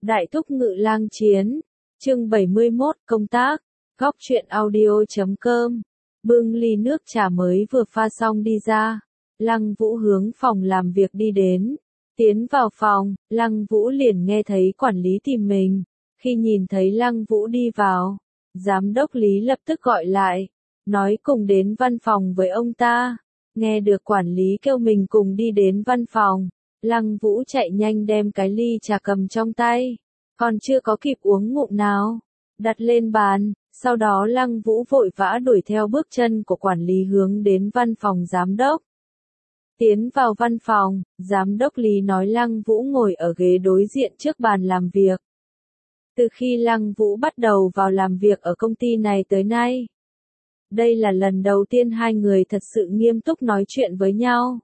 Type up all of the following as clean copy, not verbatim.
Đại thúc ngự lang chiến, chương 71, công tác, góc truyện audio.com, bưng ly nước trà mới vừa pha xong đi ra, Lăng Vũ hướng phòng làm việc đi đến, tiến vào phòng, Lăng Vũ liền nghe thấy quản lý tìm mình, khi nhìn thấy Lăng Vũ đi vào, giám đốc Lý lập tức gọi lại, nói cùng đến văn phòng với ông ta, nghe được quản lý kêu mình cùng đi đến văn phòng. Lăng Vũ chạy nhanh đem cái ly trà cầm trong tay, còn chưa có kịp uống ngụm nào, đặt lên bàn, sau đó Lăng Vũ vội vã đuổi theo bước chân của quản lý hướng đến văn phòng giám đốc. Tiến vào văn phòng, giám đốc Lý nói Lăng Vũ ngồi ở ghế đối diện trước bàn làm việc. Từ khi Lăng Vũ bắt đầu vào làm việc ở công ty này tới nay, đây là lần đầu tiên hai người thật sự nghiêm túc nói chuyện với nhau.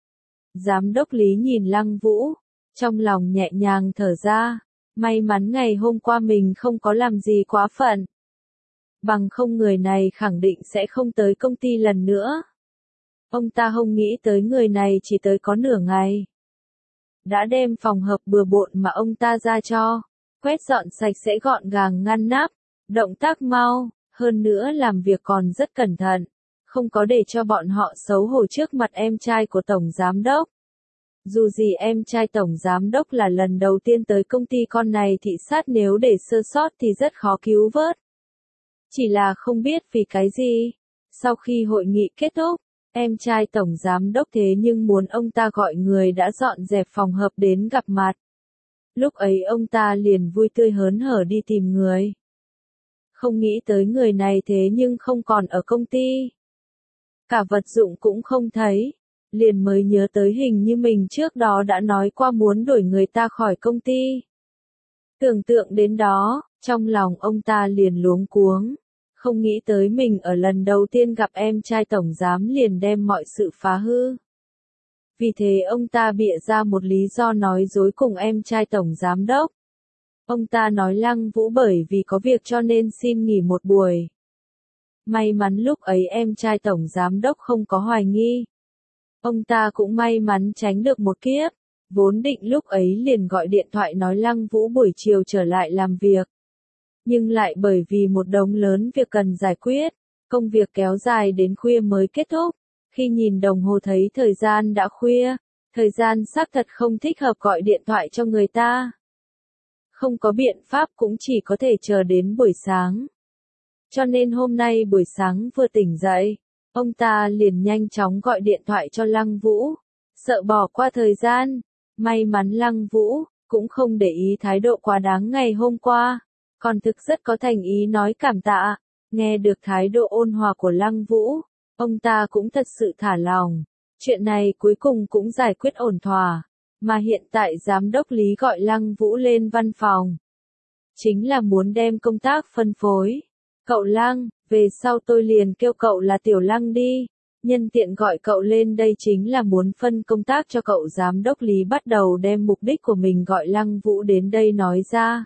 Giám đốc Lý nhìn Lăng Vũ, trong lòng nhẹ nhàng thở ra, may mắn ngày hôm qua mình không có làm gì quá phận. Bằng không người này khẳng định sẽ không tới công ty lần nữa. Ông ta không nghĩ tới người này chỉ tới có nửa ngày. Đã đem phòng hợp bừa bộn mà ông ta ra cho, quét dọn sạch sẽ gọn gàng ngăn nắp, động tác mau, hơn nữa làm việc còn rất cẩn thận. Không có để cho bọn họ xấu hổ trước mặt em trai của Tổng Giám Đốc. Dù gì em trai Tổng Giám Đốc là lần đầu tiên tới công ty con này thị sát, nếu để sơ sót thì rất khó cứu vớt. Chỉ là không biết vì cái gì. Sau khi hội nghị kết thúc, em trai Tổng Giám Đốc thế nhưng muốn ông ta gọi người đã dọn dẹp phòng hợp đến gặp mặt. Lúc ấy ông ta liền vui tươi hớn hở đi tìm người. Không nghĩ tới người này thế nhưng không còn ở công ty. Cả vật dụng cũng không thấy, liền mới nhớ tới hình như mình trước đó đã nói qua muốn đuổi người ta khỏi công ty. Tưởng tượng đến đó, trong lòng ông ta liền luống cuống, không nghĩ tới mình ở lần đầu tiên gặp em trai tổng giám liền đem mọi sự phá hư. Vì thế ông ta bịa ra một lý do nói dối cùng em trai tổng giám đốc. Ông ta nói Lăng Vũ bởi vì có việc cho nên xin nghỉ một buổi. May mắn lúc ấy em trai tổng giám đốc không có hoài nghi. Ông ta cũng may mắn tránh được một kiếp, vốn định lúc ấy liền gọi điện thoại nói Lăng Vũ buổi chiều trở lại làm việc. Nhưng lại bởi vì một đống lớn việc cần giải quyết, công việc kéo dài đến khuya mới kết thúc. Khi nhìn đồng hồ thấy thời gian đã khuya, thời gian xác thật không thích hợp gọi điện thoại cho người ta. Không có biện pháp cũng chỉ có thể chờ đến buổi sáng. Cho nên hôm nay buổi sáng vừa tỉnh dậy, ông ta liền nhanh chóng gọi điện thoại cho Lăng Vũ, sợ bỏ qua thời gian. May mắn Lăng Vũ cũng không để ý thái độ quá đáng ngày hôm qua, còn thực rất có thành ý nói cảm tạ. Nghe được thái độ ôn hòa của Lăng Vũ, ông ta cũng thật sự thả lòng. Chuyện này cuối cùng cũng giải quyết ổn thỏa, mà hiện tại giám đốc Lý gọi Lăng Vũ lên văn phòng, chính là muốn đem công tác phân phối. Cậu Lăng, về sau tôi liền kêu cậu là Tiểu Lăng đi, nhân tiện gọi cậu lên đây chính là muốn phân công tác cho cậu. Giám đốc Lý bắt đầu đem mục đích của mình gọi Lăng Vũ đến đây nói ra.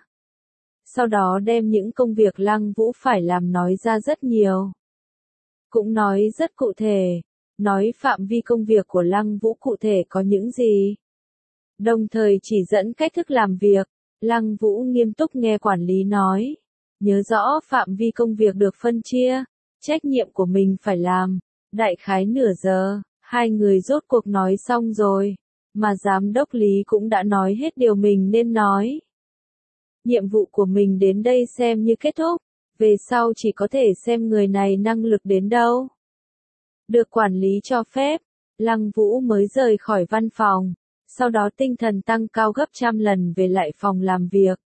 Sau đó đem những công việc Lăng Vũ phải làm nói ra rất nhiều. Cũng nói rất cụ thể, nói phạm vi công việc của Lăng Vũ cụ thể có những gì. Đồng thời chỉ dẫn cách thức làm việc, Lăng Vũ nghiêm túc nghe quản lý nói. Nhớ rõ phạm vi công việc được phân chia, trách nhiệm của mình phải làm. Đại khái nửa giờ, hai người rốt cuộc nói xong rồi, mà giám đốc Lý cũng đã nói hết điều mình nên nói. Nhiệm vụ của mình đến đây xem như kết thúc, về sau chỉ có thể xem người này năng lực đến đâu. Được quản lý cho phép, Lăng Vũ mới rời khỏi văn phòng, sau đó tinh thần tăng cao gấp trăm lần về lại phòng làm việc.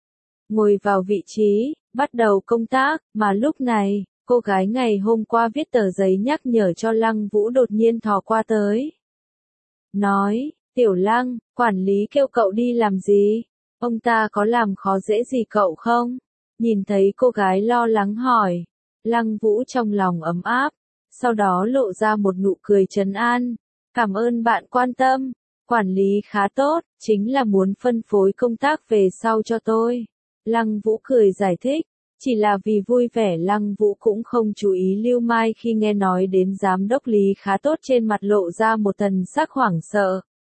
Ngồi vào vị trí, bắt đầu công tác, mà lúc này, cô gái ngày hôm qua viết tờ giấy nhắc nhở cho Lăng Vũ đột nhiên thò qua tới. Nói, Tiểu Lăng, quản lý kêu cậu đi làm gì? Ông ta có làm khó dễ gì cậu không? Nhìn thấy cô gái lo lắng hỏi, Lăng Vũ trong lòng ấm áp, sau đó lộ ra một nụ cười trấn an. Cảm ơn bạn quan tâm, quản lý khá tốt, chính là muốn phân phối công tác về sau cho tôi. Lăng Vũ cười giải thích, chỉ là vì vui vẻ. Lăng Vũ cũng không chú ý Lưu Mai khi nghe nói đến giám đốc Lý khá tốt, trên mặt lộ ra một thần sắc hoảng sợ.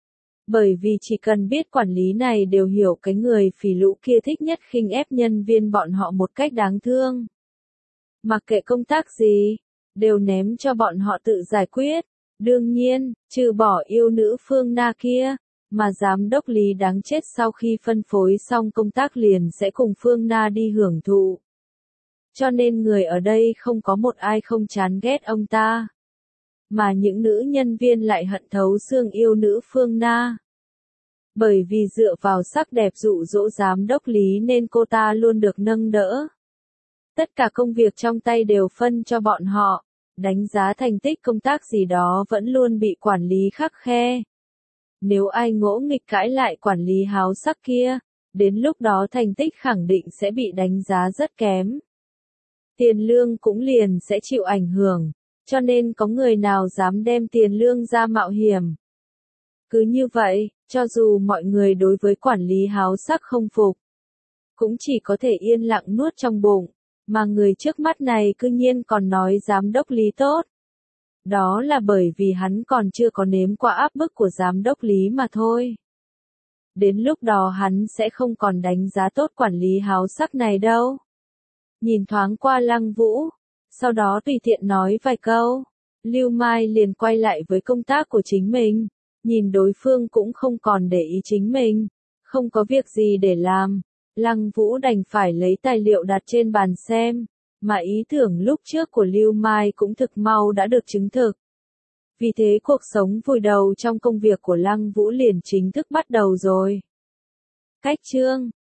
Bởi vì chỉ cần biết quản lý này đều hiểu cái người phỉ lũ kia thích nhất khinh ép nhân viên bọn họ một cách đáng thương. Mặc kệ công tác gì, đều ném cho bọn họ tự giải quyết. Đương nhiên, trừ bỏ yêu nữ Phương Na kia, mà giám đốc Lý đáng chết sau khi phân phối xong công tác liền sẽ cùng Phương Na đi hưởng thụ. Cho nên người ở đây không có một ai không chán ghét ông ta. Mà những nữ nhân viên lại hận thấu xương yêu nữ Phương Na. Bởi vì dựa vào sắc đẹp dụ dỗ giám đốc Lý nên cô ta luôn được nâng đỡ. Tất cả công việc trong tay đều phân cho bọn họ, đánh giá thành tích công tác gì đó vẫn luôn bị quản lý khắt khe. Nếu ai ngỗ nghịch cãi lại quản lý háo sắc kia, đến lúc đó thành tích khẳng định sẽ bị đánh giá rất kém. Tiền lương cũng liền sẽ chịu ảnh hưởng, cho nên có người nào dám đem tiền lương ra mạo hiểm. Cứ như vậy, cho dù mọi người đối với quản lý háo sắc không phục, cũng chỉ có thể yên lặng nuốt trong bụng, mà người trước mắt này cư nhiên còn nói giám đốc Lý tốt. Đó là bởi vì hắn còn chưa có nếm qua áp bức của giám đốc Lý mà thôi. Đến lúc đó hắn sẽ không còn đánh giá tốt quản lý háo sắc này đâu. Nhìn thoáng qua Lăng Vũ, sau đó tùy tiện nói vài câu, Lưu Mai liền quay lại với công tác của chính mình, nhìn đối phương cũng không còn để ý chính mình, không có việc gì để làm, Lăng Vũ đành phải lấy tài liệu đặt trên bàn xem, mà ý tưởng lúc trước của Lưu Mai cũng thực mau đã được chứng thực. Vì thế cuộc sống vùi đầu trong công việc của Lăng Vũ liền chính thức bắt đầu rồi. Cách chương